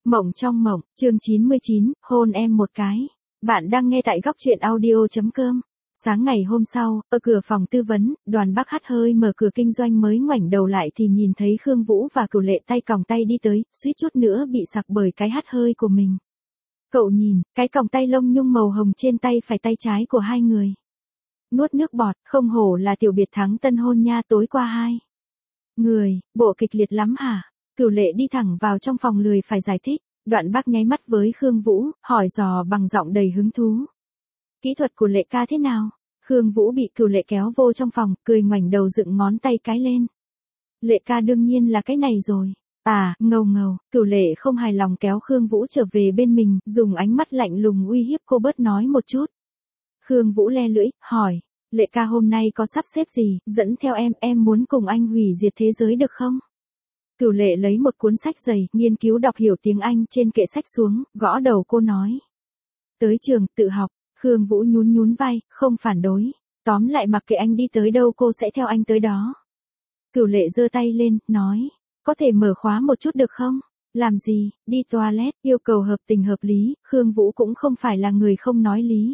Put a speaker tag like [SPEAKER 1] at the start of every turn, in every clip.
[SPEAKER 1] Mộng trong mộng, chương 99, hôn em một cái. Bạn đang nghe tại góc truyện audio.com. Sáng ngày hôm sau, ở cửa phòng tư vấn, Đoàn Bắc hắt hơi mở cửa kinh doanh mới ngoảnh đầu lại thì nhìn thấy Khương Vũ và Cửu Lệ tay còng tay đi tới, suýt chút nữa bị sặc bởi cái hắt hơi của mình. Cậu nhìn, cái còng tay lông nhung màu hồng trên tay phải tay trái của hai người. Nuốt nước bọt, không hổ là tiểu biệt thắng tân hôn nha, tối qua hai người, bộ kịch liệt lắm hả? Cửu Lệ đi thẳng vào trong phòng lười phải giải thích. Đoạn Bắc nháy mắt với Khương Vũ, hỏi dò bằng giọng đầy hứng thú. Kỹ thuật của Lệ ca thế nào? Khương Vũ bị Cửu Lệ kéo vô trong phòng, cười ngoảnh đầu dựng ngón tay cái lên. Lệ ca đương nhiên là cái này rồi. À, ngầu ngầu, Cửu Lệ không hài lòng kéo Khương Vũ trở về bên mình, dùng ánh mắt lạnh lùng uy hiếp cô bớt nói một chút. Khương Vũ le lưỡi, hỏi, Lệ ca hôm nay có sắp xếp gì, dẫn theo em muốn cùng anh hủy diệt thế giới được không? Cửu Lệ lấy một cuốn sách dày, nghiên cứu đọc hiểu tiếng Anh trên kệ sách xuống, gõ đầu cô nói. Tới trường, tự học, Khương Vũ nhún vai, không phản đối. Tóm lại mặc kệ anh đi tới đâu cô sẽ theo anh tới đó. Cửu Lệ giơ tay lên, nói. Có thể mở khóa một chút được không? Làm gì, đi toilet, yêu cầu hợp tình hợp lý, Khương Vũ cũng không phải là người không nói lý.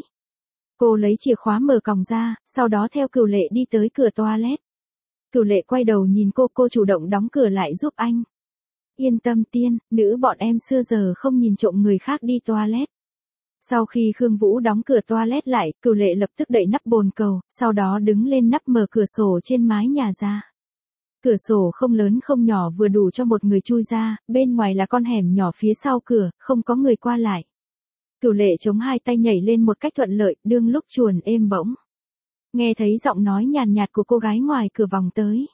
[SPEAKER 1] Cô lấy chìa khóa mở còng ra, sau đó theo Cửu Lệ đi tới cửa toilet. Cửu Lệ quay đầu nhìn cô chủ động đóng cửa lại giúp anh. Yên tâm tiên, nữ bọn em xưa giờ không nhìn trộm người khác đi toilet. Sau khi Khương Vũ đóng cửa toilet lại, Cửu Lệ lập tức đậy nắp bồn cầu, sau đó đứng lên nắp mở cửa sổ trên mái nhà ra. Cửa sổ không lớn không nhỏ vừa đủ cho một người chui ra, bên ngoài là con hẻm nhỏ phía sau cửa, không có người qua lại. Cửu Lệ chống hai tay nhảy lên một cách thuận lợi, đương lúc chuồn êm bỗng. Nghe thấy giọng nói nhàn nhạt của cô gái ngoài cửa vòng tới.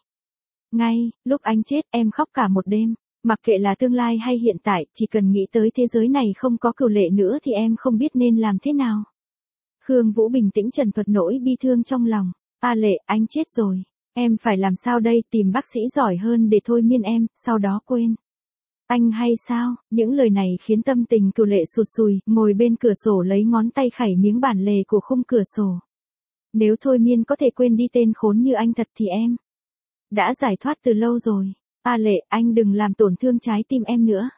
[SPEAKER 1] Ngay, lúc anh chết em khóc cả một đêm, mặc kệ là tương lai hay hiện tại, chỉ cần nghĩ tới thế giới này không có Cửu Lệ nữa thì em không biết nên làm thế nào. Khương Vũ bình tĩnh trần thuật nỗi bi thương trong lòng. A Lệ, anh chết rồi. Em phải làm sao đây, tìm bác sĩ giỏi hơn để thôi miên em, sau đó quên. Anh hay sao? Những lời này khiến tâm tình Cửu Lệ sụt sùi, ngồi bên cửa sổ lấy ngón tay khảy miếng bản lề của khung cửa sổ. Nếu thôi miên có thể quên đi tên khốn như anh thật thì em đã giải thoát từ lâu rồi. A Lệ, anh đừng làm tổn thương trái tim em nữa.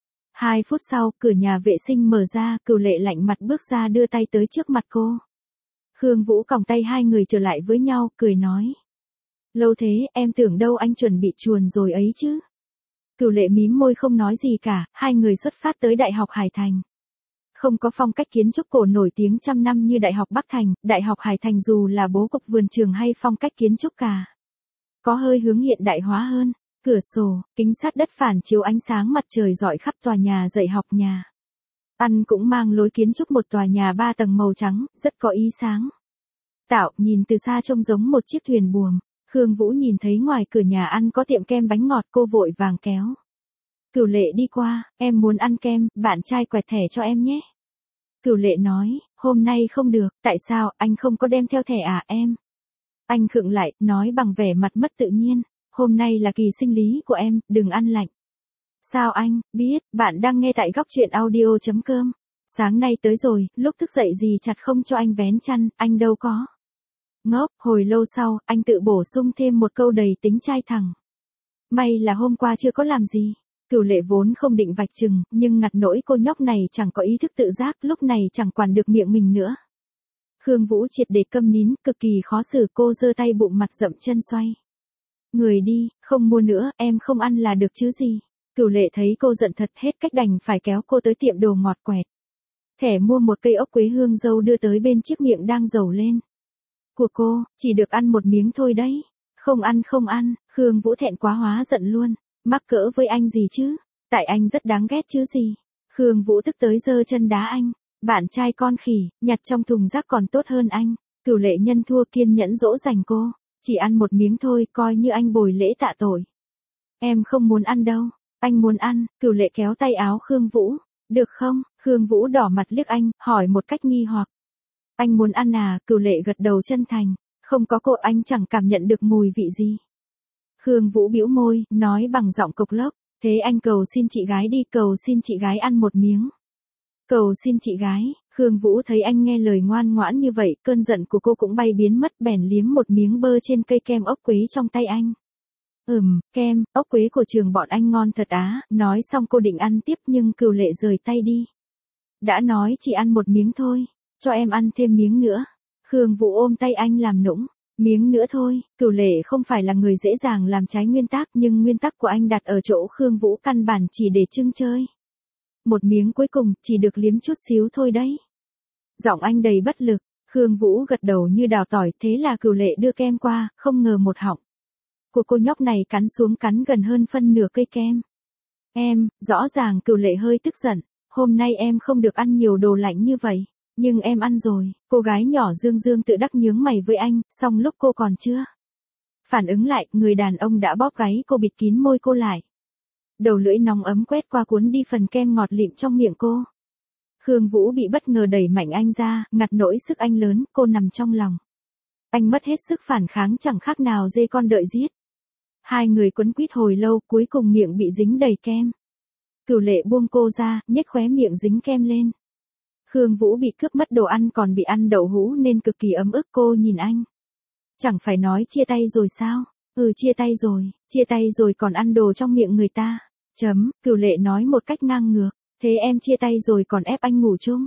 [SPEAKER 1] 2 phút sau, cửa nhà vệ sinh mở ra, Cửu Lệ lạnh mặt bước ra đưa tay tới trước mặt cô. Khương Vũ còng tay hai người trở lại với nhau, cười nói. Lâu thế, em tưởng đâu anh chuẩn bị chuồn rồi ấy chứ. Cửu Lệ mím môi không nói gì cả, hai người xuất phát tới Đại học Hải Thành. Không có phong cách kiến trúc cổ nổi tiếng trăm năm như Đại học Bắc Thành, Đại học Hải Thành dù là bố cục vườn trường hay phong cách kiến trúc cả. Có hơi hướng hiện đại hóa hơn, cửa sổ, kính sát đất phản chiếu ánh sáng mặt trời rọi khắp tòa nhà dạy học nhà. Ăn cũng mang lối kiến trúc một tòa nhà 3 tầng màu trắng, rất có ý sáng. Tạo, nhìn từ xa trông giống một chiếc thuyền buồm. Khương Vũ nhìn thấy ngoài cửa nhà ăn có tiệm kem bánh ngọt, cô vội vàng kéo. Cửu Lệ đi qua, em muốn ăn kem, bạn trai quẹt thẻ cho em nhé. Cửu Lệ nói, hôm nay không được, tại sao, anh không có đem theo thẻ à em? Anh khựng lại, nói bằng vẻ mặt mất tự nhiên, hôm nay là kỳ sinh lý của em, đừng ăn lạnh. Sao anh, biết, bạn đang nghe tại góc truyện audio.com. Sáng nay tới rồi, lúc thức dậy gì chặt không cho anh vén chăn, anh đâu có. Ngốc, hồi lâu sau, anh tự bổ sung thêm một câu đầy tính trai thẳng. May là hôm qua chưa có làm gì. Cửu Lệ vốn không định vạch trừng, nhưng ngặt nỗi cô nhóc này chẳng có ý thức tự giác, lúc này chẳng quản được miệng mình nữa. Khương Vũ triệt để câm nín, cực kỳ khó xử, cô giơ tay bụng mặt dậm chân xoay. Người đi, không mua nữa, em không ăn là được chứ gì. Cửu Lệ thấy cô giận thật hết cách đành phải kéo cô tới tiệm đồ ngọt quẹt. Thẻ mua một cây ốc quế hương dâu đưa tới bên chiếc miệng đang dầu lên. Của cô, chỉ được ăn một miếng thôi đấy. Không ăn, Khương Vũ thẹn quá hóa giận luôn. Mắc cỡ với anh gì chứ? Tại anh rất đáng ghét chứ gì? Khương Vũ tức tới giơ chân đá anh. Bạn trai con khỉ, nhặt trong thùng rác còn tốt hơn anh. Cửu Lệ nhân thua kiên nhẫn dỗ dành cô. Chỉ ăn một miếng thôi, coi như anh bồi lễ tạ tội. Em không muốn ăn đâu. Anh muốn ăn. Cửu Lệ kéo tay áo Khương Vũ. Được không? Khương Vũ đỏ mặt liếc anh, hỏi một cách nghi hoặc. Anh muốn ăn à? Cửu Lệ gật đầu chân thành. Không có cô anh chẳng cảm nhận được mùi vị gì. Khương Vũ bĩu môi, nói bằng giọng cộc lốc. Thế anh cầu xin chị gái đi, cầu xin chị gái ăn một miếng. Cầu xin chị gái. Khương Vũ thấy anh nghe lời ngoan ngoãn như vậy, cơn giận của cô cũng bay biến mất, bèn liếm một miếng bơ trên cây kem ốc quế trong tay anh. Kem, ốc quế của trường bọn anh ngon thật á, nói xong cô định ăn tiếp nhưng Cửu Lệ rời tay đi. Đã nói chỉ ăn một miếng thôi, cho em ăn thêm miếng nữa. Khương Vũ ôm tay anh làm nũng, miếng nữa thôi, Cửu Lệ không phải là người dễ dàng làm trái nguyên tắc nhưng nguyên tắc của anh đặt ở chỗ Khương Vũ căn bản chỉ để trưng chơi. Một miếng cuối cùng, chỉ được liếm chút xíu thôi đấy. Giọng anh đầy bất lực, Khương Vũ gật đầu như đào tỏi, thế là Cửu Lệ đưa kem qua, không ngờ một họng của cô nhóc này cắn xuống cắn gần hơn phân nửa cây kem. Em, rõ ràng Cửu Lệ hơi tức giận, hôm nay em không được ăn nhiều đồ lạnh như vậy, nhưng em ăn rồi. Cô gái nhỏ dương dương tự đắc nhướng mày với anh, song lúc cô còn chưa phản ứng lại, người đàn ông đã bóp gáy cô bịt kín môi cô lại. Đầu lưỡi nóng ấm quét qua cuốn đi phần kem ngọt lịm trong miệng cô. Khương Vũ bị bất ngờ đẩy mạnh anh ra, ngặt nỗi sức anh lớn, cô nằm trong lòng. Anh mất hết sức phản kháng chẳng khác nào dê con đợi giết. Hai người quấn quýt hồi lâu, cuối cùng miệng bị dính đầy kem. Cửu Lệ buông cô ra, nhếch khóe miệng dính kem lên. Khương Vũ bị cướp mất đồ ăn còn bị ăn đậu hũ nên cực kỳ ấm ức, cô nhìn anh. Chẳng phải nói chia tay rồi sao? Chia tay rồi còn ăn đồ trong miệng người ta. Cửu Lệ nói một cách ngang ngược, thế em chia tay rồi còn ép anh ngủ chung.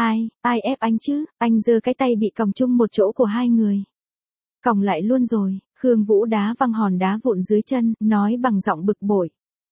[SPEAKER 1] Ai ép anh chứ, anh giơ cái tay bị còng chung một chỗ của hai người. Còng lại luôn rồi, Khương Vũ đá văng hòn đá vụn dưới chân, nói bằng giọng bực bội.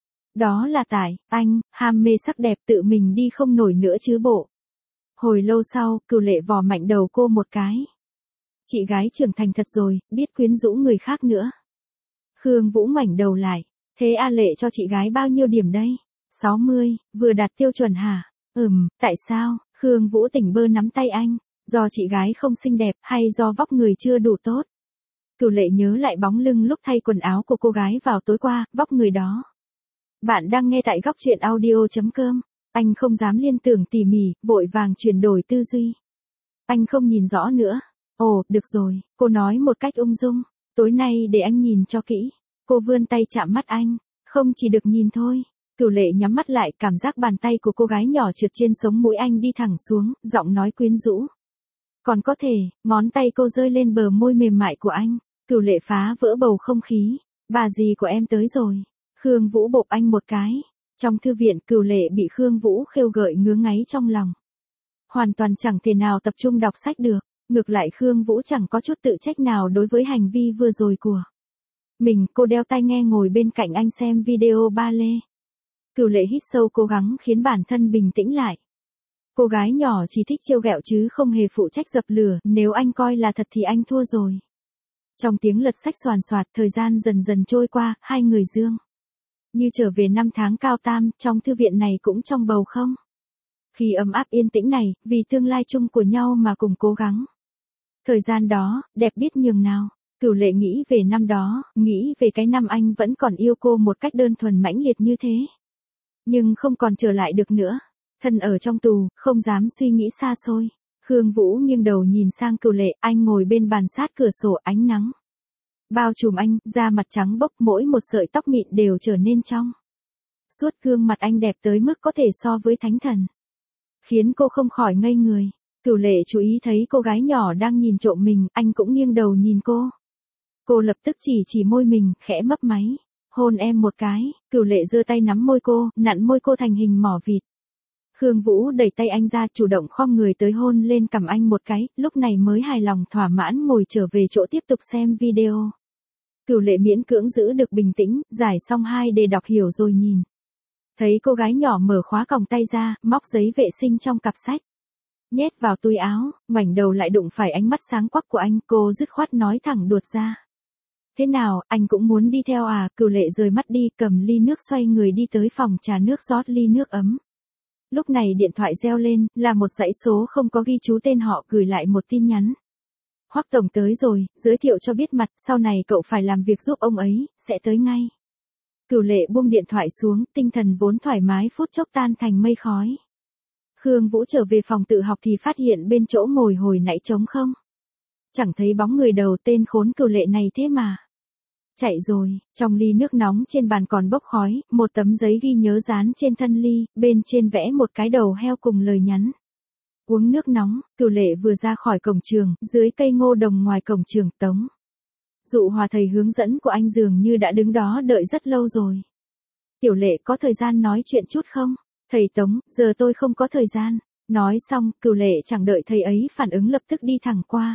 [SPEAKER 1] Đó là tại, anh, ham mê sắc đẹp tự mình đi không nổi nữa chứ bộ. Hồi lâu sau, Cửu Lệ vò mạnh đầu cô một cái. Chị gái trưởng thành thật rồi, biết quyến rũ người khác nữa. Khương Vũ ngoảnh đầu lại, thế A Lệ cho chị gái bao nhiêu điểm đây? 60, vừa đạt tiêu chuẩn hả? Tại sao? Khương Vũ tỉnh bơ nắm tay anh, do chị gái không xinh đẹp hay do vóc người chưa đủ tốt? Cửu Lệ nhớ lại bóng lưng lúc thay quần áo của cô gái vào tối qua, vóc người đó. Bạn đang nghe tại góc truyện audio.com. Anh không dám liên tưởng tỉ mỉ, vội vàng chuyển đổi tư duy. Anh không nhìn rõ nữa. Ồ, được rồi, cô nói một cách ung dung. Tối nay để anh nhìn cho kỹ. Cô vươn tay chạm mắt anh. Không chỉ được nhìn thôi. Cửu Lệ nhắm mắt lại, cảm giác bàn tay của cô gái nhỏ trượt trên sống mũi anh đi thẳng xuống, giọng nói quyến rũ. Còn có thể, ngón tay cô rơi lên bờ môi mềm mại của anh. Cửu Lệ phá vỡ bầu không khí. Bà dì của em tới rồi. Khương Vũ bộp anh một cái. Trong thư viện, Cửu Lệ bị Khương Vũ khêu gợi ngứa ngáy trong lòng. Hoàn toàn chẳng thể nào tập trung đọc sách được. Ngược lại Khương Vũ chẳng có chút tự trách nào đối với hành vi vừa rồi của mình. Cô đeo tai nghe ngồi bên cạnh anh xem video ba lê. Cửu Lệ hít sâu cố gắng khiến bản thân bình tĩnh lại. Cô gái nhỏ chỉ thích trêu ghẹo chứ không hề phụ trách dập lửa, nếu anh coi là thật thì anh thua rồi. Trong tiếng lật sách xoàn xoạt, thời gian dần dần trôi qua, hai người dương như trở về năm tháng cao tam, trong thư viện này cũng trong bầu không khí ấm áp yên tĩnh này, vì tương lai chung của nhau mà cùng cố gắng. Thời gian đó, đẹp biết nhường nào. Cửu Lệ nghĩ về năm đó, nghĩ về cái năm anh vẫn còn yêu cô một cách đơn thuần mãnh liệt như thế. Nhưng không còn trở lại được nữa. Thân ở trong tù, không dám suy nghĩ xa xôi. Khương Vũ nghiêng đầu nhìn sang Cửu Lệ, anh ngồi bên bàn sát cửa sổ, ánh nắng bao trùm anh, da mặt trắng bốc, mỗi một sợi tóc mịn đều trở nên trong suốt, gương mặt anh đẹp tới mức có thể so với thánh thần. Khiến cô không khỏi ngây người. Cửu Lệ chú ý thấy cô gái nhỏ đang nhìn trộm mình, anh cũng nghiêng đầu nhìn cô. Cô lập tức chỉ môi mình, khẽ mấp máy. Hôn em một cái. Cửu Lệ giơ tay nắm môi cô, nặn môi cô thành hình mỏ vịt. Khương Vũ đẩy tay anh ra, chủ động khom người tới hôn lên cằm anh một cái, lúc này mới hài lòng thỏa mãn ngồi trở về chỗ tiếp tục xem video. Cửu Lệ miễn cưỡng giữ được bình tĩnh, giải xong 2D đọc hiểu rồi nhìn. Thấy cô gái nhỏ mở khóa còng tay ra, móc giấy vệ sinh trong cặp sách. Nhét vào túi áo, ngoảnh đầu lại đụng phải ánh mắt sáng quắc của anh, cô dứt khoát nói thẳng đuột ra. Thế nào, anh cũng muốn đi theo à? Cửu Lệ rời mắt đi, cầm ly nước xoay người đi tới phòng trà nước rót ly nước ấm. Lúc này điện thoại reo lên, là một dãy số không có ghi chú tên họ gửi lại một tin nhắn. Hoắc tổng tới rồi, giới thiệu cho biết mặt, sau này cậu phải làm việc giúp ông ấy, sẽ tới ngay. Cửu Lệ buông điện thoại xuống, tinh thần vốn thoải mái phút chốc tan thành mây khói. Khương Vũ trở về phòng tự học thì phát hiện bên chỗ ngồi hồi nãy trống không. Chẳng thấy bóng người đầu, tên khốn Cửu Lệ này thế mà chạy rồi. Trong ly nước nóng trên bàn còn bốc khói, một tấm giấy ghi nhớ dán trên thân ly, bên trên vẽ một cái đầu heo cùng lời nhắn. Uống nước nóng. Cửu Lệ vừa ra khỏi cổng trường, dưới cây ngô đồng ngoài cổng trường, Tống Dụ Hòa thầy hướng dẫn của anh dường như đã đứng đó đợi rất lâu rồi. Tiểu Lệ có thời gian nói chuyện chút không? Thầy Tống, giờ tôi không có thời gian. Nói xong, Cửu Lệ chẳng đợi thầy ấy phản ứng lập tức đi thẳng qua.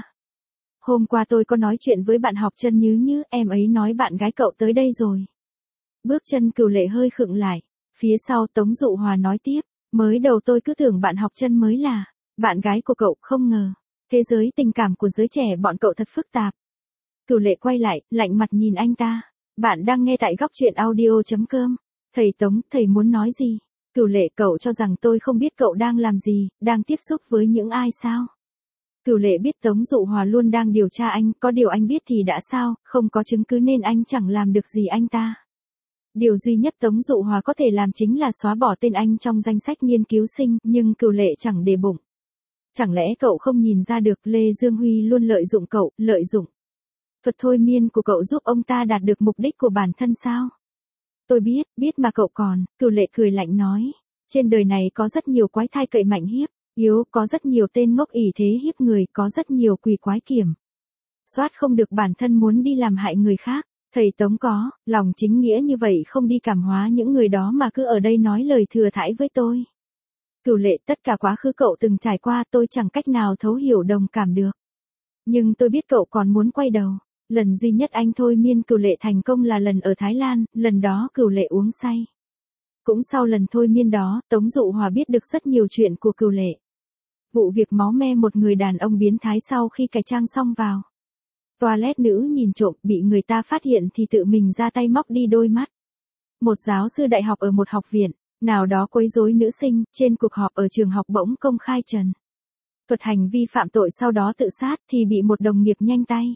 [SPEAKER 1] Hôm qua tôi có nói chuyện với bạn học Chân Như, em ấy nói bạn gái cậu tới đây rồi. Bước chân Cửu Lệ hơi khựng lại. Phía sau Tống Dụ Hòa nói tiếp, mới đầu tôi cứ tưởng bạn học Chân mới là bạn gái của cậu, không ngờ. Thế giới tình cảm của giới trẻ bọn cậu thật phức tạp. Cửu Lệ quay lại, lạnh mặt nhìn anh ta. Bạn đang nghe tại góc truyện audio.com. Thầy Tống, thầy muốn nói gì? Cửu Lệ, cậu cho rằng tôi không biết cậu đang làm gì, đang tiếp xúc với những ai sao? Cửu Lệ biết Tống Dụ Hòa luôn đang điều tra anh, có điều anh biết thì đã sao, không có chứng cứ nên anh chẳng làm được gì anh ta. Điều duy nhất Tống Dụ Hòa có thể làm chính là xóa bỏ tên anh trong danh sách nghiên cứu sinh, nhưng Cửu Lệ chẳng để bụng. Chẳng lẽ cậu không nhìn ra được Lê Dương Huy luôn lợi dụng cậu, lợi dụng thuật thôi miên của cậu giúp ông ta đạt được mục đích của bản thân sao? Tôi biết mà cậu còn, Cửu Lệ cười lạnh nói. Trên đời này có rất nhiều quái thai cậy mạnh hiếp, yếu, có rất nhiều tên ngốc ỷ thế hiếp người, có rất nhiều quỷ quái kiểm soát không được bản thân muốn đi làm hại người khác. Thầy Tống có lòng chính nghĩa như vậy không đi cảm hóa những người đó mà cứ ở đây nói lời thừa thãi với tôi. Cửu Lệ, tất cả quá khứ cậu từng trải qua tôi chẳng cách nào thấu hiểu đồng cảm được. Nhưng tôi biết cậu còn muốn quay đầu. Lần duy nhất anh thôi miên Cửu Lệ thành công là lần ở Thái Lan, lần đó Cửu Lệ uống say. Cũng sau lần thôi miên đó, Tống Dụ Hòa biết được rất nhiều chuyện của Cửu Lệ. Vụ việc máu me một người đàn ông biến thái sau khi cải trang xong vào toilet nữ nhìn trộm, bị người ta phát hiện thì tự mình ra tay móc đi đôi mắt. Một giáo sư đại học ở một học viện nào đó quấy rối nữ sinh, trên cuộc họp ở trường học bỗng công khai trần thuật hành vi phạm tội, sau đó tự sát thì bị một đồng nghiệp nhanh tay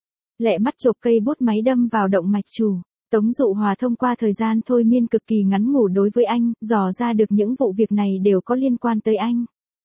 [SPEAKER 1] lẹ mắt chộp cây bút máy đâm vào động mạch chủ. Tống Dụ Hòa thông qua thời gian thôi miên cực kỳ ngắn ngủi đối với anh, dò ra được những vụ việc này đều có liên quan tới anh.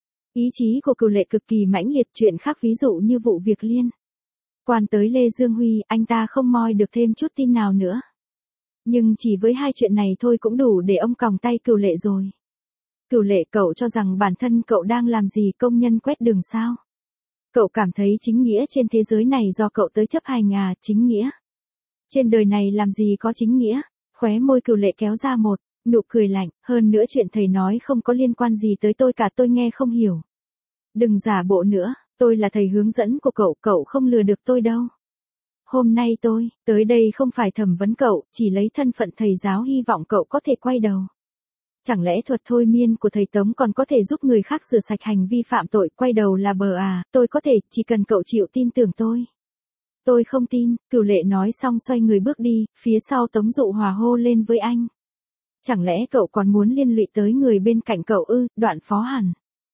[SPEAKER 1] Ý chí của Cửu Lệ cực kỳ mãnh liệt, chuyện khác ví dụ như vụ việc liên quan tới Lê Dương Huy, anh ta không moi được thêm chút tin nào nữa. Nhưng chỉ với hai chuyện này thôi cũng đủ để ông còng tay Cửu Lệ rồi. Cửu Lệ, cậu cho rằng bản thân cậu đang làm gì, công nhân quét đường sao? Cậu cảm thấy chính nghĩa trên thế giới này do cậu tới chấp hành à? Chính nghĩa? Trên đời này làm gì có chính nghĩa? Khóe môi Cửu Lệ kéo ra một nụ cười lạnh, hơn nữa chuyện thầy nói không có liên quan gì tới tôi cả, tôi nghe không hiểu. Đừng giả bộ nữa, tôi là thầy hướng dẫn của cậu, cậu không lừa được tôi đâu. Hôm nay tôi tới đây không phải thẩm vấn cậu, chỉ lấy thân phận thầy giáo hy vọng cậu có thể quay đầu. Chẳng lẽ thuật thôi miên của thầy Tống còn có thể giúp người khác rửa sạch hành vi phạm tội, quay đầu là bờ à? Tôi có thể, chỉ cần cậu chịu tin tưởng tôi. Tôi không tin. Cửu Lệ nói xong xoay người bước đi, phía sau Tống Dụ Hòa hô lên với anh. Chẳng lẽ cậu còn muốn liên lụy tới người bên cạnh cậu ư? Đoạn Phó hẳn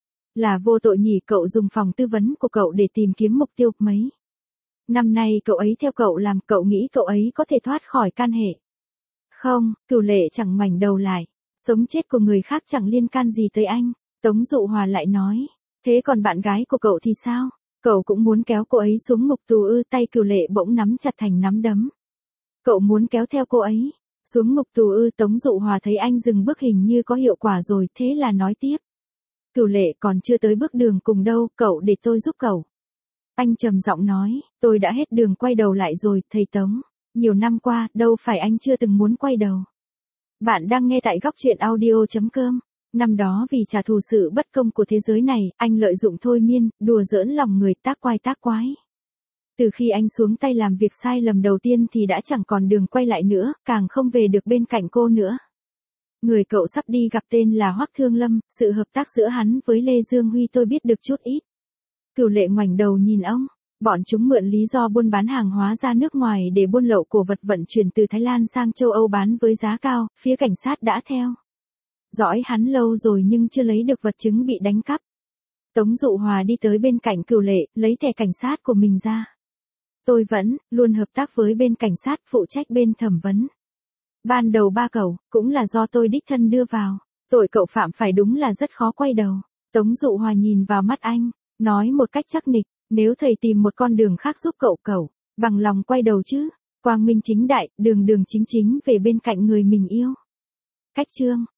[SPEAKER 1] là vô tội nhỉ, cậu dùng phòng tư vấn của cậu để tìm kiếm mục tiêu mấy năm nay cậu ấy theo cậu làm, cậu nghĩ cậu ấy có thể thoát khỏi can hệ? Không. Cửu Lệ chẳng ngoảnh đầu lại. Sống chết của người khác chẳng liên can gì tới anh. Tống Dụ Hòa lại nói. Thế còn bạn gái của cậu thì sao? Cậu cũng muốn kéo cô ấy xuống ngục tù ư? Tay Cửu Lệ bỗng nắm chặt thành nắm đấm. Cậu muốn kéo theo cô ấy xuống ngục tù ư? Tống Dụ Hòa thấy anh dừng bước hình như có hiệu quả rồi, thế là nói tiếp. Cửu Lệ, còn chưa tới bước đường cùng đâu, cậu để tôi giúp cậu. Anh trầm giọng nói, tôi đã hết đường quay đầu lại rồi, thầy Tống. Nhiều năm qua, đâu phải anh chưa từng muốn quay đầu. Bạn đang nghe tại góc truyện audio.com. Năm đó vì trả thù sự bất công của thế giới này, anh lợi dụng thôi miên, đùa giỡn lòng người, tác quái. Từ khi anh xuống tay làm việc sai lầm đầu tiên thì đã chẳng còn đường quay lại nữa, càng không về được bên cạnh cô nữa. Người cậu sắp đi gặp tên là Hoắc Thương Lâm, sự hợp tác giữa hắn với Lê Dương Huy tôi biết được chút ít. Cửu Lệ ngoảnh đầu nhìn ông. Bọn chúng mượn lý do buôn bán hàng hóa ra nước ngoài để buôn lậu cổ vật vận chuyển từ Thái Lan sang châu Âu bán với giá cao, phía cảnh sát đã theo dõi hắn lâu rồi nhưng chưa lấy được vật chứng bị đánh cắp. Tống Dụ Hòa đi tới bên cạnh Cửu Lệ, lấy thẻ cảnh sát của mình ra. Tôi vẫn luôn hợp tác với bên cảnh sát, phụ trách bên thẩm vấn. Ban đầu 3 cậu, cũng là do tôi đích thân đưa vào. Tội cậu phạm phải đúng là rất khó quay đầu. Tống Dụ Hòa nhìn vào mắt anh, nói một cách chắc nịch, nếu thầy tìm một con đường khác giúp cậu bằng lòng quay đầu chứ? Quang minh chính đại, đường chính về bên cạnh người mình yêu. Cách chương